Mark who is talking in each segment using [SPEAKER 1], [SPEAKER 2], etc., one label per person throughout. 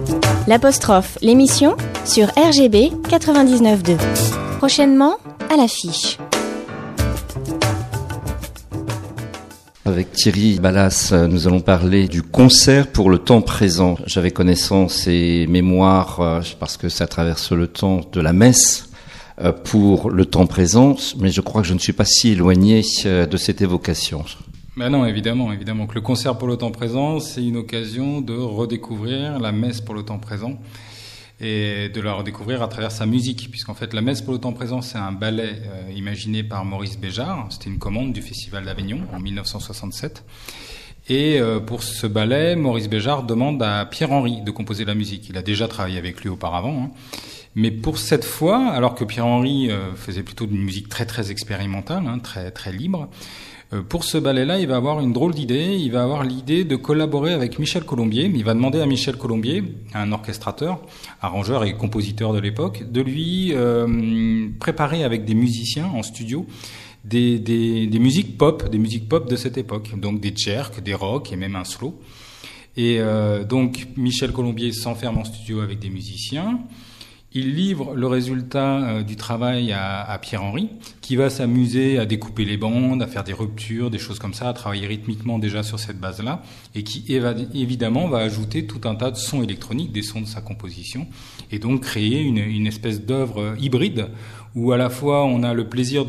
[SPEAKER 1] L'apostrophe, l'émission sur RGB 99.2. Prochainement, à l'affiche.
[SPEAKER 2] Avec Thierry Ballas, nous allons parler du concert pour le temps présent. J'avais connaissance et mémoire, parce que ça traverse le temps, de la messe pour le temps présent, mais je crois que je ne suis pas si éloigné de cette évocation.
[SPEAKER 3] Ben non, évidemment que le concert pour le temps présent, c'est une occasion de redécouvrir la messe pour le temps présent et de la redécouvrir à travers sa musique, puisqu'en fait la messe pour le temps présent, c'est un ballet imaginé par Maurice Béjart. C'était une commande du Festival d'Avignon en 1967. Et pour ce ballet, Maurice Béjart demande à Pierre-Henry de composer la musique. Il a déjà travaillé avec lui auparavant, mais pour cette fois, alors que Pierre-Henry faisait plutôt une musique très très expérimentale, très très libre, pour ce ballet-là, il va avoir une drôle d'idée. Il va avoir l'idée de collaborer avec Michel Colombier. Il va demander à Michel Colombier, un orchestrateur, arrangeur et compositeur de l'époque, de lui préparer avec des musiciens en studio des musiques pop de cette époque. Donc des jerks, des rocks et même un slow. Et donc Michel Colombier s'enferme en studio avec des musiciens. Il livre le résultat du travail à Pierre-Henry, qui va s'amuser à découper les bandes, à faire des ruptures, des choses comme ça, à travailler rythmiquement déjà sur cette base-là, et qui évidemment va ajouter tout un tas de sons électroniques, des sons de sa composition, et donc créer une espèce d'œuvre hybride, où à la fois on a le plaisir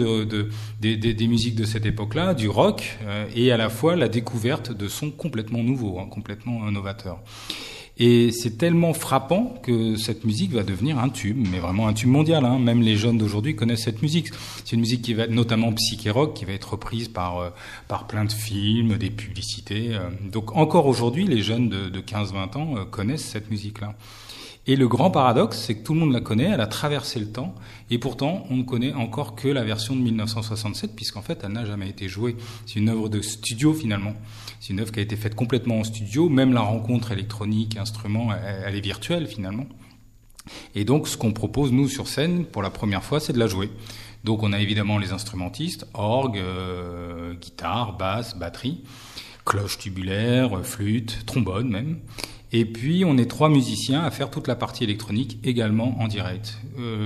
[SPEAKER 3] des musiques de cette époque-là, du rock, et à la fois la découverte de sons complètement nouveaux, complètement novateurs. Et c'est tellement frappant que cette musique va devenir un tube, mais vraiment un tube mondial. Même les jeunes d'aujourd'hui connaissent cette musique. C'est une musique qui va être notamment psyché rock, qui va être reprise par plein de films, des publicités. Donc encore aujourd'hui, les jeunes de 15-20 ans connaissent cette musique-là. Et le grand paradoxe, c'est que tout le monde la connaît, elle a traversé le temps, et pourtant on ne connaît encore que la version de 1967, puisqu'en fait elle n'a jamais été jouée. C'est une œuvre de studio finalement. C'est une œuvre qui a été faite complètement en studio, même la rencontre électronique, instrument, elle est virtuelle finalement. Et donc ce qu'on propose nous sur scène pour la première fois, c'est de la jouer. Donc on a évidemment les instrumentistes, orgue, guitare, basse, batterie, cloche tubulaire, flûte, trombone même. Et puis, on est 3 musiciens à faire toute la partie électronique également en direct.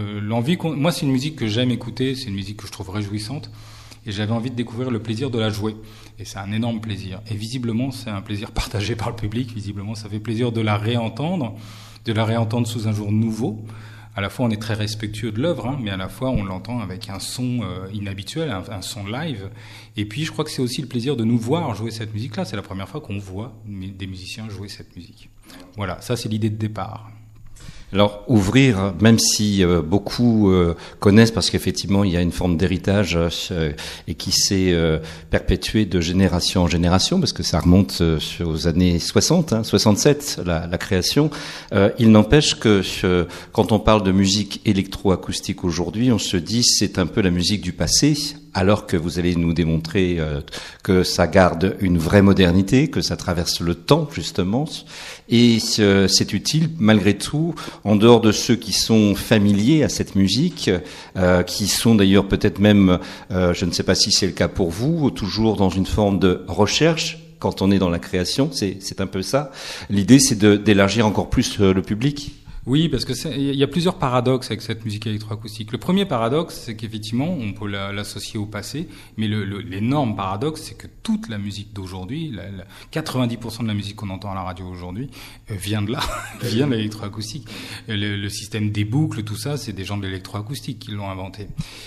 [SPEAKER 3] Moi, c'est une musique que j'aime écouter, c'est une musique que je trouve réjouissante, et j'avais envie de découvrir le plaisir de la jouer. Et c'est un énorme plaisir. Et visiblement, c'est un plaisir partagé par le public. Visiblement, ça fait plaisir de la réentendre sous un jour nouveau. À la fois, on est très respectueux de l'œuvre, mais à la fois, on l'entend avec un son inhabituel, un son live. Et puis, je crois que c'est aussi le plaisir de nous voir jouer cette musique-là. C'est la première fois qu'on voit des musiciens jouer cette musique. Voilà, ça, c'est l'idée de départ.
[SPEAKER 2] Alors, ouvrir, même si beaucoup connaissent, parce qu'effectivement, il y a une forme d'héritage et qui s'est perpétué de génération en génération, parce que ça remonte aux années 60, 67, la création. Il n'empêche que quand on parle de musique électroacoustique aujourd'hui, on se dit c'est un peu la musique du passé, alors que vous allez nous démontrer que ça garde une vraie modernité, que ça traverse le temps, justement. Et c'est utile, malgré tout, en dehors de ceux qui sont familiers à cette musique, qui sont d'ailleurs peut-être même, je ne sais pas si c'est le cas pour vous, toujours dans une forme de recherche. Quand on est dans la création, c'est un peu ça. L'idée, c'est d'élargir encore plus le public.
[SPEAKER 3] Oui, parce que il y a plusieurs paradoxes avec cette musique électroacoustique. Le premier paradoxe, c'est qu'effectivement, on peut l'associer au passé, mais l'énorme paradoxe, c'est que toute la musique d'aujourd'hui, 90% de la musique qu'on entend à la radio aujourd'hui, vient de là, vient de l'électroacoustique. Le système des boucles, tout ça, c'est des gens de l'électroacoustique qui l'ont inventé.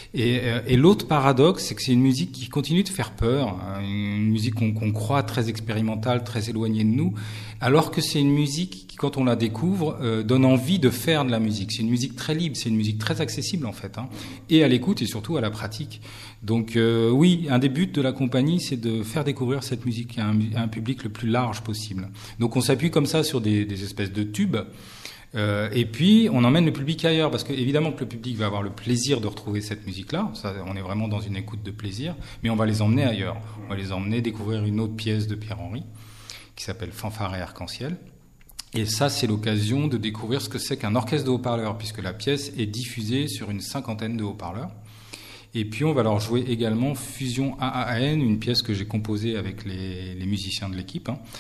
[SPEAKER 3] Et l'autre paradoxe, c'est que c'est une musique qui continue de faire peur, une musique qu'on croit très expérimentale, très éloignée de nous, alors que c'est une musique qui, quand on la découvre, donne envie de faire de la musique. C'est une musique très libre, c'est une musique très accessible en fait, et à l'écoute et surtout à la pratique. Donc oui, un des buts de la compagnie, c'est de faire découvrir cette musique à un public le plus large possible. Donc on s'appuie comme ça sur des espèces de tubes, et puis on emmène le public ailleurs, parce que évidemment que le public va avoir le plaisir de retrouver cette musique-là, ça, on est vraiment dans une écoute de plaisir, mais on va les emmener ailleurs. On va les emmener découvrir une autre pièce de Pierre-Henry, qui s'appelle Fanfare et Arc-en-Ciel. Et ça, c'est l'occasion de découvrir ce que c'est qu'un orchestre de haut-parleurs, puisque la pièce est diffusée sur une 50aine de haut-parleurs. Et puis, on va leur jouer également Fusion AAN, une pièce que j'ai composée avec les musiciens de l'équipe,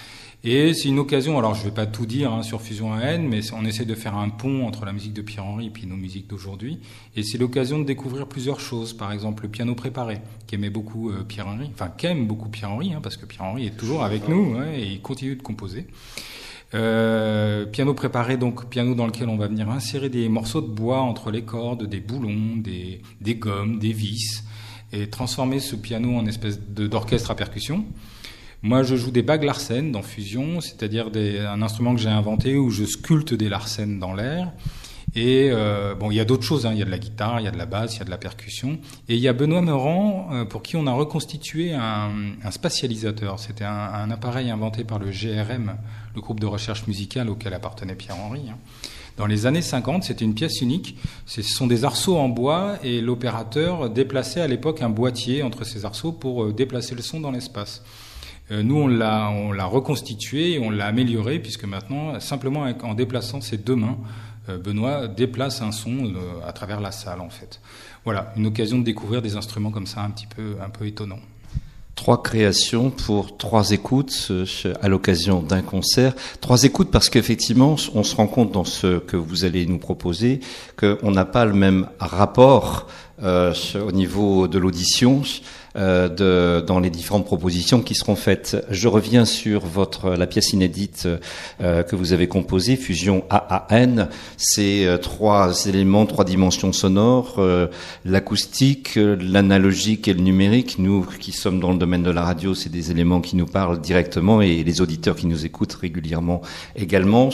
[SPEAKER 3] Et c'est une occasion, alors je vais pas tout dire sur Fusion AN, mais on essaie de faire un pont entre la musique de Pierre-Henry et puis nos musiques d'aujourd'hui. Et c'est l'occasion de découvrir plusieurs choses. Par exemple, le piano préparé, qu'aimait beaucoup Pierre-Henry, enfin qu'aime beaucoup Pierre-Henry, parce que Pierre-Henry est toujours avec nous et il continue de composer. Piano préparé, donc piano dans lequel on va venir insérer des morceaux de bois entre les cordes, des boulons, des gommes, des vis, et transformer ce piano en espèce d'orchestre à percussion. Moi, je joue des bagues Larsen dans Fusion, c'est-à-dire un instrument que j'ai inventé où je sculpte des Larsen dans l'air. Et il y a d'autres choses, il y a de la guitare, il y a de la basse, il y a de la percussion. Et il y a Benoît Meurant, pour qui on a reconstitué un spatialisateur. C'était un appareil inventé par le GRM, le groupe de recherche musicale auquel appartenait Pierre-Henry. Dans les années 50, c'était une pièce unique. Ce sont des arceaux en bois et l'opérateur déplaçait à l'époque un boîtier entre ces arceaux pour déplacer le son dans l'espace. Nous, on l'a reconstitué et on l'a amélioré, puisque maintenant, simplement en déplaçant ses deux mains, Benoît déplace un son à travers la salle, en fait. Voilà, une occasion de découvrir des instruments comme ça un peu étonnants.
[SPEAKER 2] 3 créations pour 3 écoutes à l'occasion d'un concert. 3 écoutes parce qu'effectivement, on se rend compte dans ce que vous allez nous proposer qu'on n'a pas le même rapport au niveau de l'audition dans les différentes propositions qui seront faites. Je reviens sur la pièce inédite que vous avez composée, Fusion AAN. C'est 3 éléments, 3 dimensions sonores, l'acoustique, l'analogique et le numérique. Nous qui sommes dans le domaine de la radio, c'est des éléments qui nous parlent directement, et les auditeurs qui nous écoutent régulièrement également.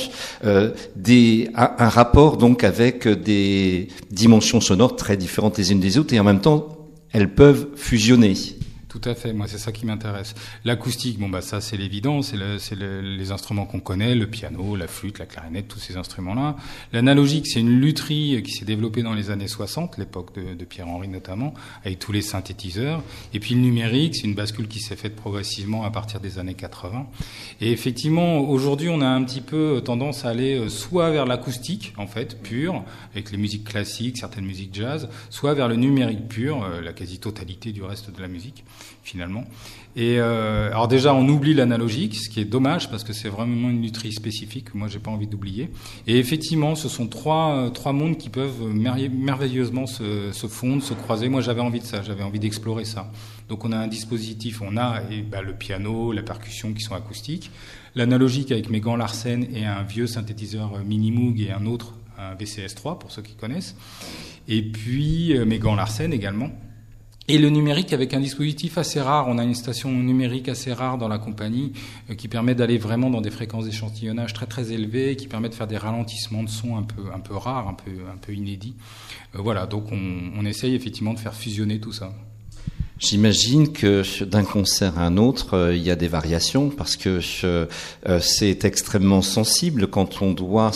[SPEAKER 2] Un rapport donc avec des dimensions sonores très différentes les unes des autres, et en même temps elles peuvent fusionner.
[SPEAKER 3] Tout à fait, moi c'est ça qui m'intéresse. L'acoustique, ça c'est l'évident, c'est les instruments qu'on connaît, le piano, la flûte, la clarinette, tous ces instruments-là. L'analogique, c'est une lutherie qui s'est développée dans les années 60, l'époque de Pierre-Henry notamment, avec tous les synthétiseurs. Et puis le numérique, c'est une bascule qui s'est faite progressivement à partir des années 80. Et effectivement, aujourd'hui, on a un petit peu tendance à aller soit vers l'acoustique, en fait, pure, avec les musiques classiques, certaines musiques jazz, soit vers le numérique pur, la quasi-totalité du reste de la musique, finalement. Et alors déjà, on oublie l'analogique, ce qui est dommage parce que c'est vraiment une lutherie spécifique que moi j'ai pas envie d'oublier. Et effectivement, ce sont trois mondes qui peuvent merveilleusement se fondre, se croiser. Moi, j'avais envie de ça, j'avais envie d'explorer ça. Donc, on a un dispositif, on a le piano, la percussion qui sont acoustiques, l'analogique avec mes gants Larsen et un vieux synthétiseur Minimoog et un autre, un VCS3 pour ceux qui connaissent, et puis mes gants Larsen également. Et le numérique avec un dispositif assez rare. On a une station numérique assez rare dans la compagnie qui permet d'aller vraiment dans des fréquences d'échantillonnage très très élevées, qui permet de faire des ralentissements de son un peu rares, un peu inédits. Voilà, donc on essaye effectivement de faire fusionner tout ça.
[SPEAKER 2] J'imagine que d'un concert à un autre, il y a des variations parce que c'est extrêmement sensible quand on doit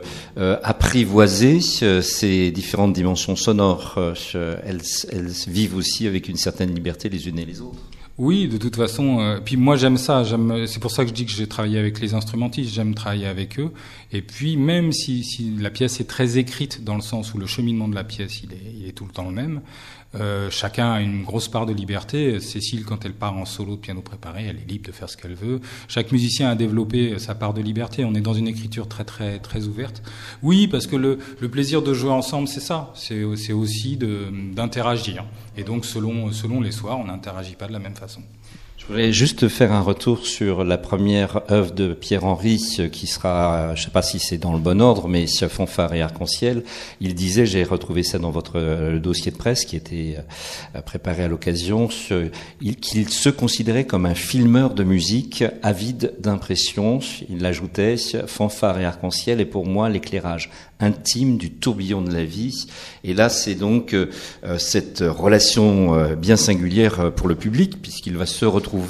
[SPEAKER 2] apprivoiser ces différentes dimensions sonores. Elles vivent aussi avec une certaine liberté les unes et les autres.
[SPEAKER 3] Oui, de toute façon. Puis moi, j'aime ça. C'est pour ça que je dis que j'ai travaillé avec les instrumentistes. J'aime travailler avec eux. Et puis, même si la pièce est très écrite dans le sens où le cheminement de la pièce, il est tout le temps le même. Chacun a une grosse part de liberté. Cécile, quand elle part en solo de piano préparé, elle est libre de faire ce qu'elle veut. Chaque musicien a développé sa part de liberté. On est dans une écriture très très très ouverte. Oui, parce que le plaisir de jouer ensemble, c'est ça. C'est aussi d'interagir. Et donc selon les soirs, on n'interagit pas de la même façon.
[SPEAKER 2] Je voulais juste faire un retour sur la première œuvre de Pierre-Henry qui sera, je ne sais pas si c'est dans le bon ordre, mais Fanfare et Arc-en-Ciel. Il disait, j'ai retrouvé ça dans votre dossier de presse qui était préparé à l'occasion, qu'il se considérait comme un filmeur de musique avide d'impressions. Il ajoutait, Fanfare et Arc-en-Ciel est pour moi l'éclairage intime du tourbillon de la vie. Et là, c'est donc cette relation bien singulière pour le public, puisqu'il va se retrouver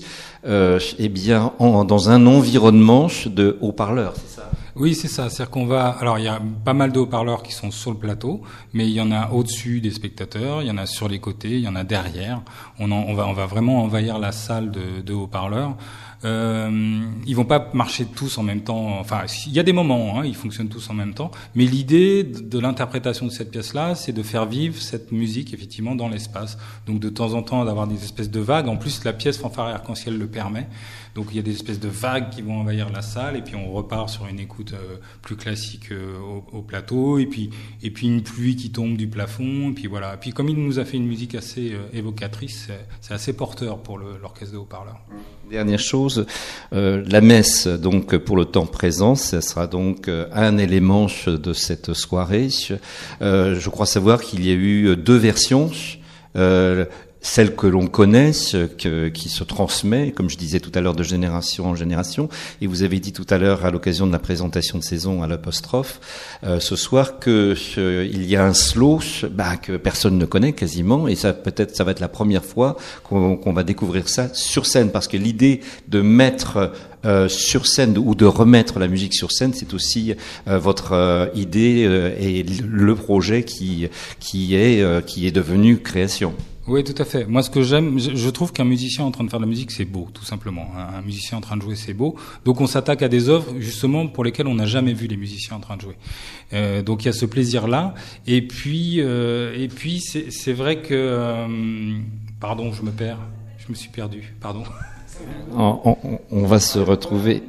[SPEAKER 2] dans un environnement de haut-parleurs, c'est ça ?
[SPEAKER 3] Oui, c'est ça. C'est-à-dire qu'on va. Alors, il y a pas mal de haut-parleurs qui sont sur le plateau, mais il y en a au-dessus des spectateurs, il y en a sur les côtés, il y en a derrière. On va vraiment envahir la salle de haut-parleurs Ils vont pas marcher tous en même temps. Enfin, il y a des moments, ils fonctionnent tous en même temps. Mais l'idée de l'interprétation de cette pièce-là, c'est de faire vivre cette musique effectivement dans l'espace. Donc de temps en temps d'avoir des espèces de vagues. En plus, la pièce Fanfare et Arc-en-Ciel le permet. Donc il y a des espèces de vagues qui vont envahir la salle, et puis on repart sur une écoute plus classique au plateau, et puis une pluie qui tombe du plafond, et puis voilà. Et puis comme il nous a fait une musique assez évocatrice, c'est assez porteur pour l'orchestre de haut-parleurs.
[SPEAKER 2] Dernière chose, la messe donc pour le temps présent, ça sera donc un élément de cette soirée. Je crois savoir qu'il y a eu 2 versions. Celle que l'on connaît, qui se transmet, comme je disais tout à l'heure, de génération en génération. Et vous avez dit tout à l'heure, à l'occasion de la présentation de saison à l'apostrophe, ce soir, il y a un slow, que personne ne connaît quasiment. Et ça, peut-être, ça va être la première fois qu'on va découvrir ça sur scène. Parce que l'idée de mettre sur scène ou de remettre la musique sur scène, c'est aussi votre idée et le projet qui est devenu création.
[SPEAKER 3] Oui, tout à fait. Moi, ce que j'aime, je trouve qu'un musicien en train de faire de la musique, c'est beau, tout simplement. Un musicien en train de jouer, c'est beau. Donc, on s'attaque à des œuvres, justement, pour lesquelles on n'a jamais vu les musiciens en train de jouer. Donc, il y a ce plaisir-là. Et puis, c'est vrai que... pardon, je me perds. Je me suis perdu. Pardon.
[SPEAKER 2] On va se retrouver.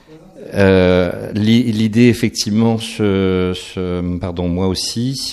[SPEAKER 2] L'idée, effectivement, pardon, moi aussi,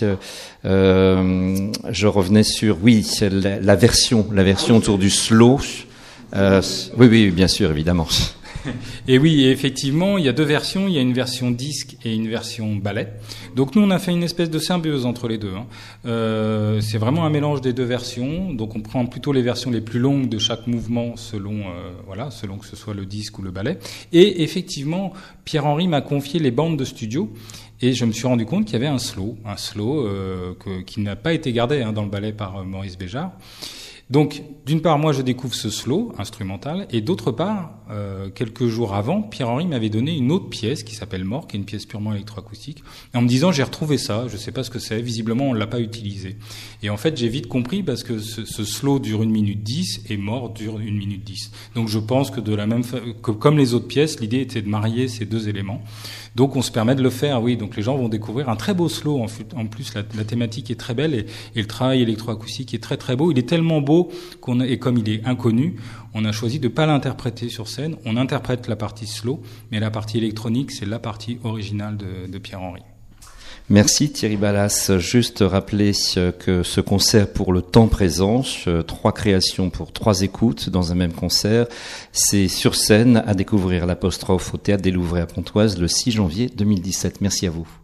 [SPEAKER 2] je revenais sur, la version autour du slow. Oui, bien sûr, évidemment.
[SPEAKER 3] Et oui, effectivement, il y a 2 versions. Il y a une version disque et une version ballet. Donc nous, on a fait une espèce de symbiose entre les deux. C'est vraiment un mélange des 2 versions. Donc on prend plutôt les versions les plus longues de chaque mouvement selon que ce soit le disque ou le ballet. Et effectivement, Pierre-Henri m'a confié les bandes de studio. Et je me suis rendu compte qu'il y avait un slow qui n'a pas été gardé dans le ballet par Maurice Béjart. Donc, d'une part, moi, je découvre ce slow instrumental, et d'autre part, quelques jours avant, Pierre-Henri m'avait donné une autre pièce qui s'appelle Mort, qui est une pièce purement électroacoustique, en me disant, j'ai retrouvé ça, je sais pas ce que c'est, visiblement, on l'a pas utilisé. Et en fait, j'ai vite compris, parce que ce slow dure 1 minute 10, et Mort dure 1 minute 10. Donc, je pense que comme les autres pièces, l'idée était de marier ces 2 éléments. Donc on se permet de le faire, oui. Donc les gens vont découvrir un très beau slow. En plus, la thématique est très belle, et le travail électroacoustique est très très beau. Il est tellement beau et comme il est inconnu, on a choisi de pas l'interpréter sur scène. On interprète la partie slow, mais la partie électronique, c'est la partie originale de Pierre-Henri.
[SPEAKER 2] Merci Thierry Ballas. Juste rappeler que ce concert pour le temps présent, 3 créations pour 3 écoutes dans un même concert, c'est sur scène à découvrir l'apostrophe au Théâtre des Louvres à Pontoise le 6 janvier 2017. Merci à vous.